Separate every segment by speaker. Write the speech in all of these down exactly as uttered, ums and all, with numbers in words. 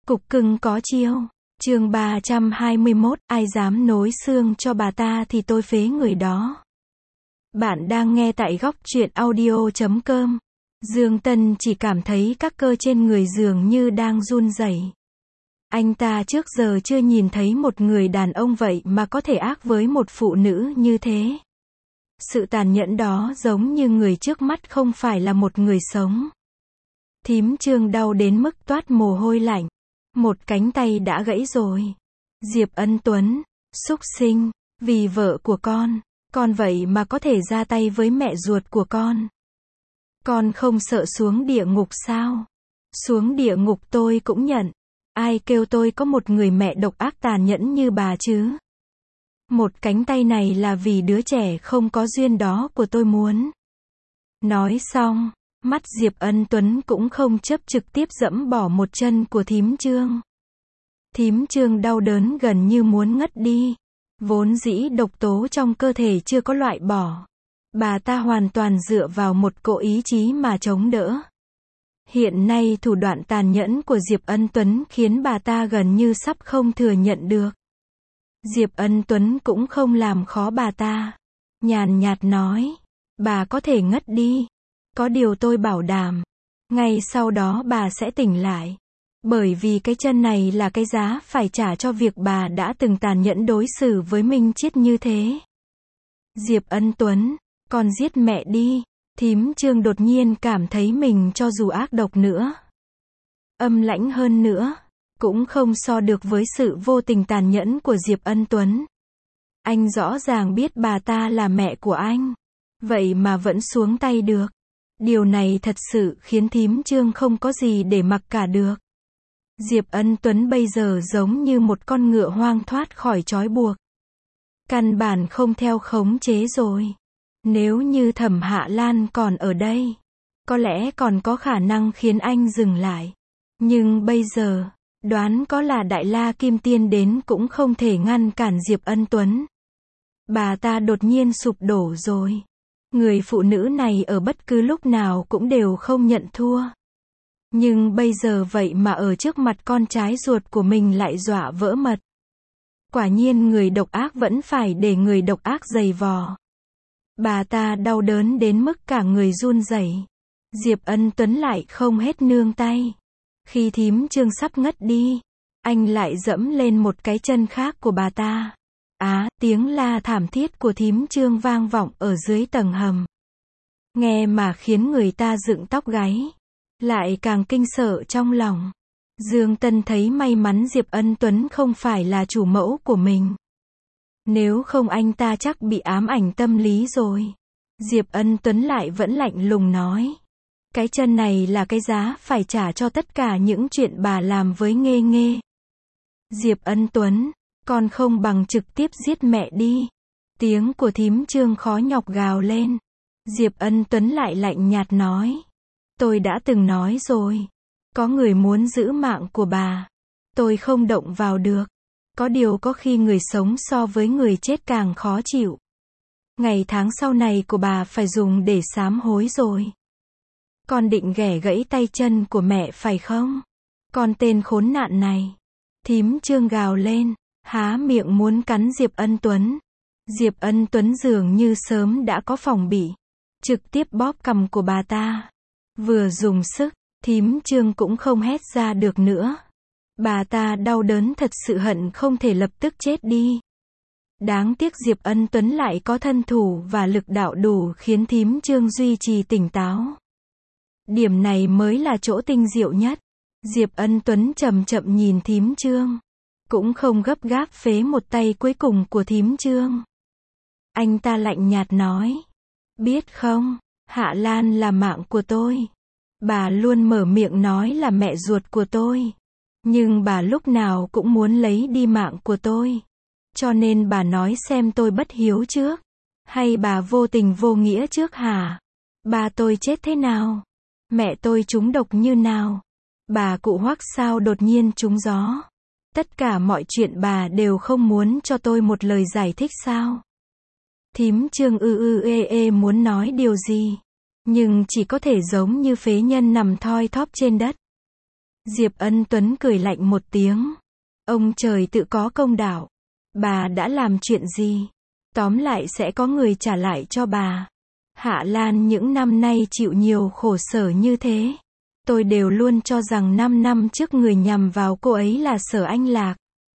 Speaker 1: Cục cưng có chiêu. Chương ba trăm hai mươi mốt, ai dám nối xương cho bà ta thì tôi phế người đó. Bạn đang nghe tại góc truyện audio chấm com. Dương Tân chỉ cảm thấy các cơ trên người dường như đang run rẩy. Anh ta trước giờ chưa nhìn thấy một người đàn ông vậy mà có thể ác với một phụ nữ như thế. Sự tàn nhẫn đó giống như người trước mắt không phải là một người sống. Thím Trương đau đến mức toát mồ hôi lạnh. Một cánh tay đã gãy rồi. Diệp Ân Tuấn, súc sinh, vì vợ của con, con vậy mà có thể ra tay với mẹ ruột của con. Con không sợ xuống địa ngục sao? Xuống địa ngục tôi cũng nhận. Ai kêu tôi có một người mẹ độc ác tàn nhẫn như bà chứ? Một cánh tay này là vì đứa trẻ không có duyên đó của tôi muốn. Nói xong, mắt Diệp Ân Tuấn cũng không chấp trực tiếp dẫm bỏ một chân của thím Trương. Thím Trương đau đớn gần như muốn ngất đi. Vốn dĩ độc tố trong cơ thể chưa có loại bỏ. Bà ta hoàn toàn dựa vào một cỗ ý chí mà chống đỡ. Hiện nay thủ đoạn tàn nhẫn của Diệp Ân Tuấn khiến bà ta gần như sắp không thừa nhận được. Diệp Ân Tuấn cũng không làm khó bà ta. Nhàn nhạt nói, bà có thể ngất đi. Có điều tôi bảo đảm, ngay sau đó bà sẽ tỉnh lại. Bởi vì cái chân này là cái giá phải trả cho việc bà đã từng tàn nhẫn đối xử với Minh Chiết như thế. Diệp Ân Tuấn, con giết mẹ đi. Thím Trương đột nhiên cảm thấy mình cho dù ác độc nữa, âm lãnh hơn nữa, cũng không so được với sự vô tình tàn nhẫn của Diệp Ân Tuấn. Anh rõ ràng biết bà ta là mẹ của anh, vậy mà vẫn xuống tay được. Điều này thật sự khiến thím Trương không có gì để mặc cả được. Diệp Ân Tuấn bây giờ giống như một con ngựa hoang thoát khỏi trói buộc. Căn bản không theo khống chế rồi. Nếu như Thẩm Hạ Lan còn ở đây, có lẽ còn có khả năng khiến anh dừng lại. Nhưng bây giờ, đoán có là Đại La Kim Tiên đến cũng không thể ngăn cản Diệp Ân Tuấn. Bà ta đột nhiên sụp đổ rồi. Người phụ nữ này ở bất cứ lúc nào cũng đều không nhận thua. Nhưng bây giờ vậy mà ở trước mặt con trai ruột của mình lại dọa vỡ mật. Quả nhiên người độc ác vẫn phải để người độc ác giày vò. Bà ta đau đớn đến mức cả người run rẩy. Diệp Ân Tuấn lại không hết nương tay. Khi thím Trương sắp ngất đi, anh lại dẫm lên một cái chân khác của bà ta. Á, tiếng la thảm thiết của thím Trương vang vọng ở dưới tầng hầm. Nghe mà khiến người ta dựng tóc gáy. Lại càng kinh sợ trong lòng. Dương Tân thấy may mắn Diệp Ân Tuấn không phải là chủ mẫu của mình. Nếu không anh ta chắc bị ám ảnh tâm lý rồi. Diệp Ân Tuấn lại vẫn lạnh lùng nói. Cái chân này là cái giá phải trả cho tất cả những chuyện bà làm với Nghê Nghê. Diệp Ân Tuấn, con không bằng trực tiếp giết mẹ đi. Tiếng của thím Trương khó nhọc gào lên. Diệp Ân Tuấn lại lạnh nhạt nói. Tôi đã từng nói rồi. Có người muốn giữ mạng của bà. Tôi không động vào được. Có điều có khi người sống so với người chết càng khó chịu. Ngày tháng sau này của bà phải dùng để sám hối rồi. Con định ghẻ gãy tay chân của mẹ phải không? Con tên khốn nạn này. Thím Trương gào lên, há miệng muốn cắn Diệp Ân Tuấn. Diệp Ân Tuấn dường như sớm đã có phòng bị. Trực tiếp bóp cằm của bà ta. Vừa dùng sức, thím Trương cũng không hét ra được nữa. Bà ta đau đớn thật sự hận không thể lập tức chết đi. Đáng tiếc Diệp Ân Tuấn lại có thân thủ và lực đạo đủ khiến thím Trương duy trì tỉnh táo. Điểm này mới là chỗ tinh diệu nhất. Diệp Ân Tuấn chậm chậm nhìn thím Trương. Cũng không gấp gáp phế một tay cuối cùng của thím Trương. Anh ta lạnh nhạt nói. Biết không, Hạ Lan là mạng của tôi. Bà luôn mở miệng nói là mẹ ruột của tôi. Nhưng bà lúc nào cũng muốn lấy đi mạng của tôi. Cho nên bà nói xem tôi bất hiếu trước. Hay bà vô tình vô nghĩa trước hả? Bà tôi chết thế nào? Mẹ tôi trúng độc như nào? Bà cụ Hoắc sao đột nhiên trúng gió? Tất cả mọi chuyện bà đều không muốn cho tôi một lời giải thích sao? Thím Trương ư ư ê ê muốn nói điều gì? Nhưng chỉ có thể giống như phế nhân nằm thoi thóp trên đất. Diệp Ân Tuấn cười lạnh một tiếng. Ông trời tự có công đạo. Bà đã làm chuyện gì? Tóm lại sẽ có người trả lại cho bà. Hạ Lan những năm nay chịu nhiều khổ sở như thế. Tôi đều luôn cho rằng năm năm trước người nhằm vào cô ấy là Sở Anh Lạc.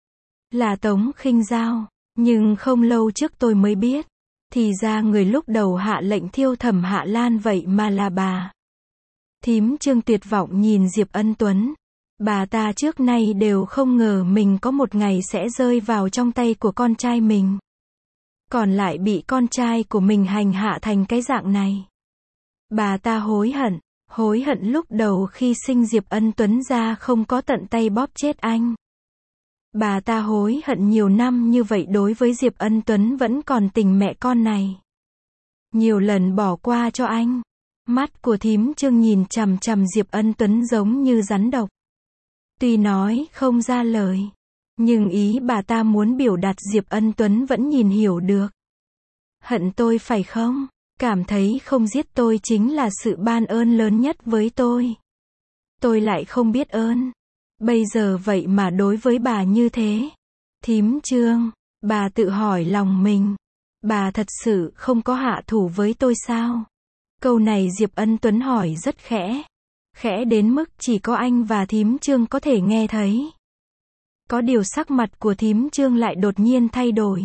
Speaker 1: Là Tống Khinh Giao. Nhưng không lâu trước tôi mới biết. Thì ra người lúc đầu hạ lệnh thiêu thẩm Hạ Lan vậy mà là bà. Thím Trương tuyệt vọng nhìn Diệp Ân Tuấn. Bà ta trước nay đều không ngờ mình có một ngày sẽ rơi vào trong tay của con trai mình. Còn lại bị con trai của mình hành hạ thành cái dạng này. Bà ta hối hận, hối hận lúc đầu khi sinh Diệp Ân Tuấn ra không có tận tay bóp chết anh. Bà ta hối hận nhiều năm như vậy đối với Diệp Ân Tuấn vẫn còn tình mẹ con này. Nhiều lần bỏ qua cho anh. Mắt của thím Trương nhìn chằm chằm Diệp Ân Tuấn giống như rắn độc. Tuy nói không ra lời, nhưng ý bà ta muốn biểu đạt Diệp Ân Tuấn vẫn nhìn hiểu được. Hận tôi phải không? Cảm thấy không giết tôi chính là sự ban ơn lớn nhất với tôi. Tôi lại không biết ơn. Bây giờ vậy mà đối với bà như thế. Thím Trương, bà tự hỏi lòng mình. Bà thật sự không có hạ thủ với tôi sao? Câu này Diệp Ân Tuấn hỏi rất khẽ. Khẽ đến mức chỉ có anh và thím Trương có thể nghe thấy. Có điều sắc mặt của thím Trương lại đột nhiên thay đổi.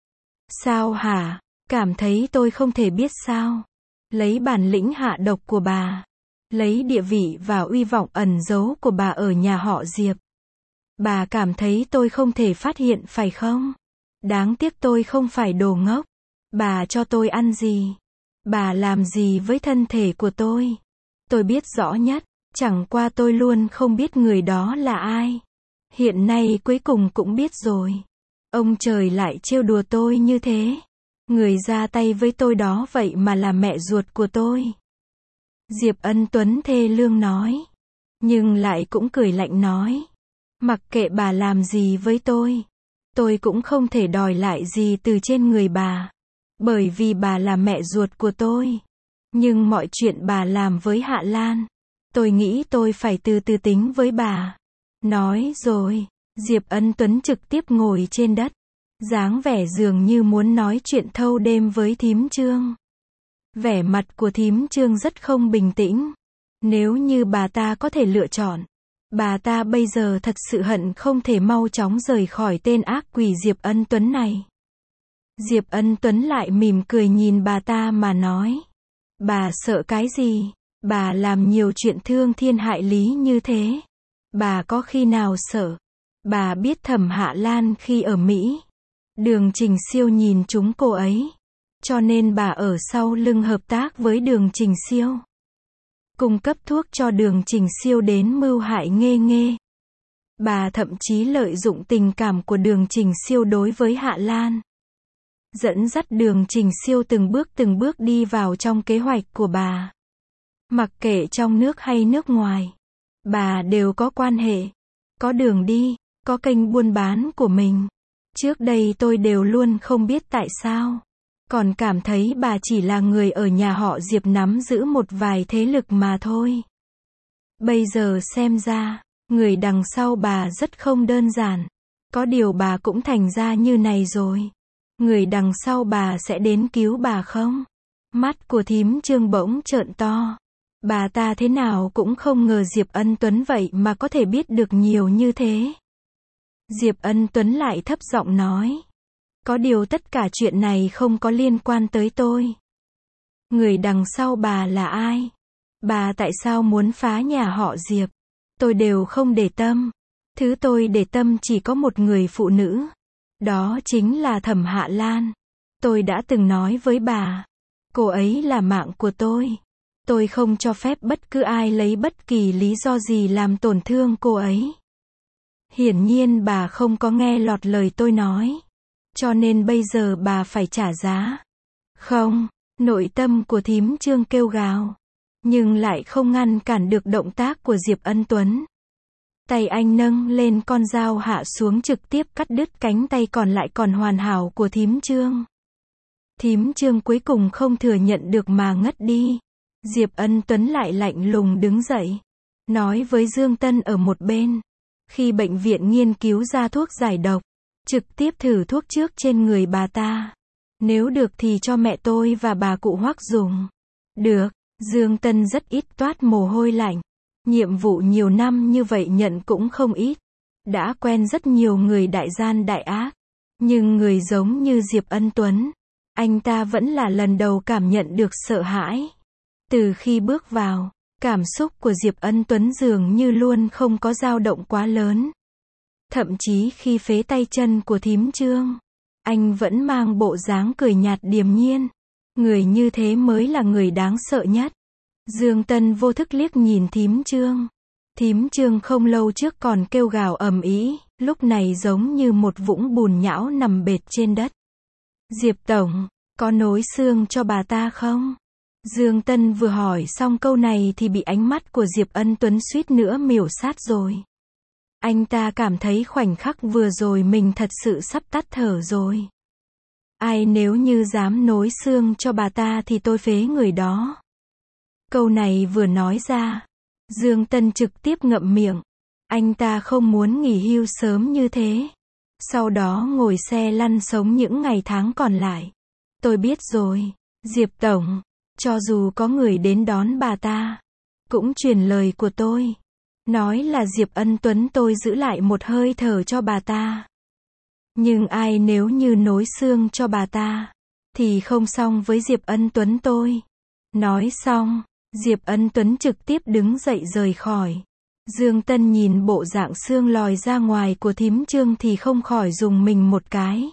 Speaker 1: Sao hả? Cảm thấy tôi không thể biết sao? Lấy bản lĩnh hạ độc của bà. Lấy địa vị và uy vọng ẩn giấu của bà ở nhà họ Diệp. Bà cảm thấy tôi không thể phát hiện phải không? Đáng tiếc tôi không phải đồ ngốc. Bà cho tôi ăn gì? Bà làm gì với thân thể của tôi? Tôi biết rõ nhất, chẳng qua tôi luôn không biết người đó là ai. Hiện nay cuối cùng cũng biết rồi. Ông trời lại trêu đùa tôi như thế. Người ra tay với tôi đó vậy mà là mẹ ruột của tôi. Diệp Ân Tuấn thê lương nói. Nhưng lại cũng cười lạnh nói. Mặc kệ bà làm gì với tôi. Tôi cũng không thể đòi lại gì từ trên người bà. Bởi vì bà là mẹ ruột của tôi. Nhưng mọi chuyện bà làm với Hạ Lan. Tôi nghĩ tôi phải từ từ tính với bà. Nói rồi. Diệp Ân Tuấn trực tiếp ngồi trên đất. Dáng vẻ dường như muốn nói chuyện thâu đêm với thím Trương. Vẻ mặt của thím Trương rất không bình tĩnh. Nếu như bà ta có thể lựa chọn. Bà ta bây giờ thật sự hận không thể mau chóng rời khỏi tên ác quỷ Diệp Ân Tuấn này. Diệp Ân Tuấn lại mỉm cười nhìn bà ta mà nói. Bà sợ cái gì? Bà làm nhiều chuyện thương thiên hại lý như thế. Bà có khi nào sợ? Bà biết thẩm Hạ Lan khi ở Mỹ. Đường Trình Siêu nhìn chúng cô ấy. Cho nên bà ở sau lưng hợp tác với Đường Trình Siêu. Cung cấp thuốc cho Đường Trình Siêu đến mưu hại Nghê Nghê. Bà thậm chí lợi dụng tình cảm của Đường Trình Siêu đối với Hạ Lan. Dẫn dắt Đường Trình Siêu từng bước từng bước đi vào trong kế hoạch của bà. Mặc kệ trong nước hay nước ngoài. Bà đều có quan hệ. Có đường đi. Có kênh buôn bán của mình. Trước đây tôi đều luôn không biết tại sao. Còn cảm thấy bà chỉ là người ở nhà họ Diệp nắm giữ một vài thế lực mà thôi. Bây giờ xem ra, người đằng sau bà rất không đơn giản. Có điều bà cũng thành ra như này rồi. Người đằng sau bà sẽ đến cứu bà không? Mắt của thím Trương bỗng trợn to. Bà ta thế nào cũng không ngờ Diệp Ân Tuấn vậy mà có thể biết được nhiều như thế. Diệp Ân Tuấn lại thấp giọng nói. Có điều tất cả chuyện này không có liên quan tới tôi. Người đằng sau bà là ai? Bà tại sao muốn phá nhà họ Diệp? Tôi đều không để tâm. Thứ tôi để tâm chỉ có một người phụ nữ. Đó chính là thẩm Hạ Lan. Tôi đã từng nói với bà. Cô ấy là mạng của tôi. Tôi không cho phép bất cứ ai lấy bất kỳ lý do gì làm tổn thương cô ấy. Hiển nhiên bà không có nghe lọt lời tôi nói. Cho nên bây giờ bà phải trả giá. Không, nội tâm của thím Trương kêu gào. Nhưng lại không ngăn cản được động tác của Diệp Ân Tuấn. Tay anh nâng lên con dao hạ xuống trực tiếp cắt đứt cánh tay còn lại còn hoàn hảo của thím Trương. Thím Trương cuối cùng không thừa nhận được mà ngất đi. Diệp Ân Tuấn lại lạnh lùng đứng dậy. nói với Dương Tân ở một bên. Khi bệnh viện nghiên cứu ra thuốc giải độc, trực tiếp thử thuốc trước trên người bà ta. Nếu được thì cho mẹ tôi và bà cụ Hoắc dùng. Được, Dương Tân rất ít toát mồ hôi lạnh. Nhiệm vụ nhiều năm như vậy nhận cũng không ít. Đã quen rất nhiều người đại gian đại ác. Nhưng người giống như Diệp Ân Tuấn, anh ta vẫn là lần đầu cảm nhận được sợ hãi. Từ khi bước vào, cảm xúc của Diệp Ân Tuấn dường như luôn không có dao động quá lớn. Thậm chí khi phế tay chân của thím Trương, anh vẫn mang bộ dáng cười nhạt điềm nhiên. Người như thế mới là người đáng sợ nhất. Dương Tân vô thức liếc nhìn thím Trương. Thím Trương không lâu trước còn kêu gào ầm ĩ, lúc này giống như một vũng bùn nhão nằm bệt trên đất. Diệp Tổng, có nối xương cho bà ta không? Dương Tân vừa hỏi xong câu này thì bị ánh mắt của Diệp Ân Tuấn suýt nữa miểu sát rồi. Anh ta cảm thấy khoảnh khắc vừa rồi mình thật sự sắp tắt thở rồi. Ai nếu như dám nối xương cho bà ta thì tôi phế người đó. Câu này vừa nói ra, Dương Tân trực tiếp ngậm miệng. Anh ta không muốn nghỉ hưu sớm như thế. Sau đó ngồi xe lăn sống những ngày tháng còn lại. Tôi biết rồi, Diệp Tổng, cho dù có người đến đón bà ta, cũng truyền lời của tôi. Nói là Diệp Ân Tuấn tôi giữ lại một hơi thở cho bà ta. Nhưng ai nếu như nối xương cho bà ta, thì không xong với Diệp Ân Tuấn tôi. Nói xong, Diệp Ân Tuấn trực tiếp đứng dậy rời khỏi. Dương Tân nhìn bộ dạng xương lòi ra ngoài của thím Trương thì không khỏi dùng mình một cái.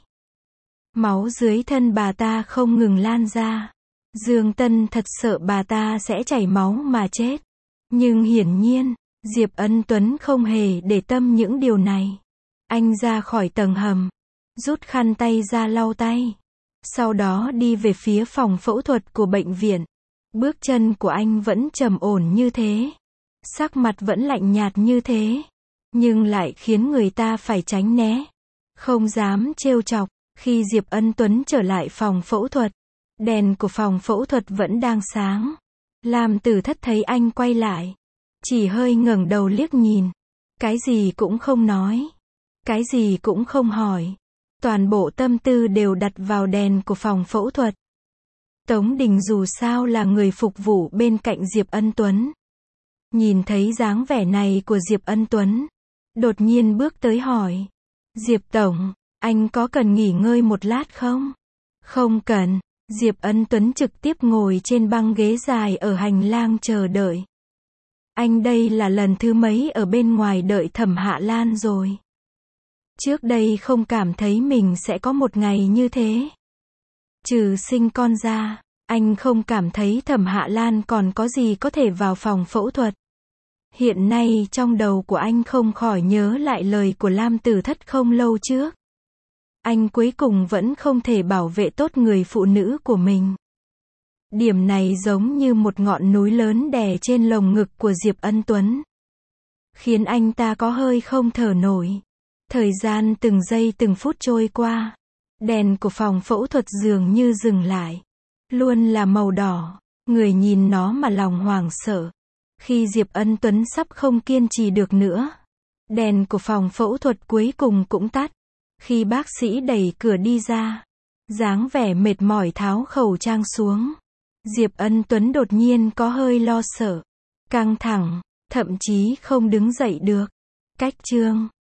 Speaker 1: Máu dưới thân bà ta không ngừng lan ra. Dương Tân thật sợ bà ta sẽ chảy máu mà chết. Nhưng hiển nhiên, Diệp Ân Tuấn không hề để tâm những điều này. Anh ra khỏi tầng hầm, rút khăn tay ra lau tay. Sau đó đi về phía phòng phẫu thuật của bệnh viện. Bước chân của anh vẫn trầm ổn như thế. Sắc mặt vẫn lạnh nhạt như thế. Nhưng lại khiến người ta phải tránh né. Không dám trêu chọc. Khi Diệp Ân Tuấn trở lại phòng phẫu thuật, đèn của phòng phẫu thuật vẫn đang sáng. Lam Tử Thất thấy anh quay lại, chỉ hơi ngẩng đầu liếc nhìn. Cái gì cũng không nói. Cái gì cũng không hỏi. Toàn bộ tâm tư đều đặt vào đèn của phòng phẫu thuật. Tống Đình dù sao là người phục vụ bên cạnh Diệp Ân Tuấn. Nhìn thấy dáng vẻ này của Diệp Ân Tuấn, đột nhiên bước tới hỏi. Diệp Tổng, anh có cần nghỉ ngơi một lát không? Không cần. Diệp Ân Tuấn trực tiếp ngồi trên băng ghế dài ở hành lang chờ đợi. Anh đây là lần thứ mấy ở bên ngoài đợi Thẩm Hạ Lan rồi. Trước đây không cảm thấy mình sẽ có một ngày như thế. Trừ sinh con ra, anh không cảm thấy Thẩm Hạ Lan còn có gì có thể vào phòng phẫu thuật. Hiện nay trong đầu của anh không khỏi nhớ lại lời của Lam Tử Thất không lâu trước. Anh cuối cùng vẫn không thể bảo vệ tốt người phụ nữ của mình. Điểm này giống như một ngọn núi lớn đè trên lồng ngực của Diệp Ân Tuấn, khiến anh ta có hơi không thở nổi. Thời gian từng giây từng phút trôi qua. Đèn của phòng phẫu thuật dường như dừng lại. Luôn là màu đỏ. Người nhìn nó mà lòng hoảng sợ. Khi Diệp Ân Tuấn sắp không kiên trì được nữa, đèn của phòng phẫu thuật cuối cùng cũng tắt. Khi bác sĩ đẩy cửa đi ra, dáng vẻ mệt mỏi tháo khẩu trang xuống, Diệp Ân Tuấn đột nhiên có hơi lo sợ, căng thẳng, thậm chí không đứng dậy được. Cách chương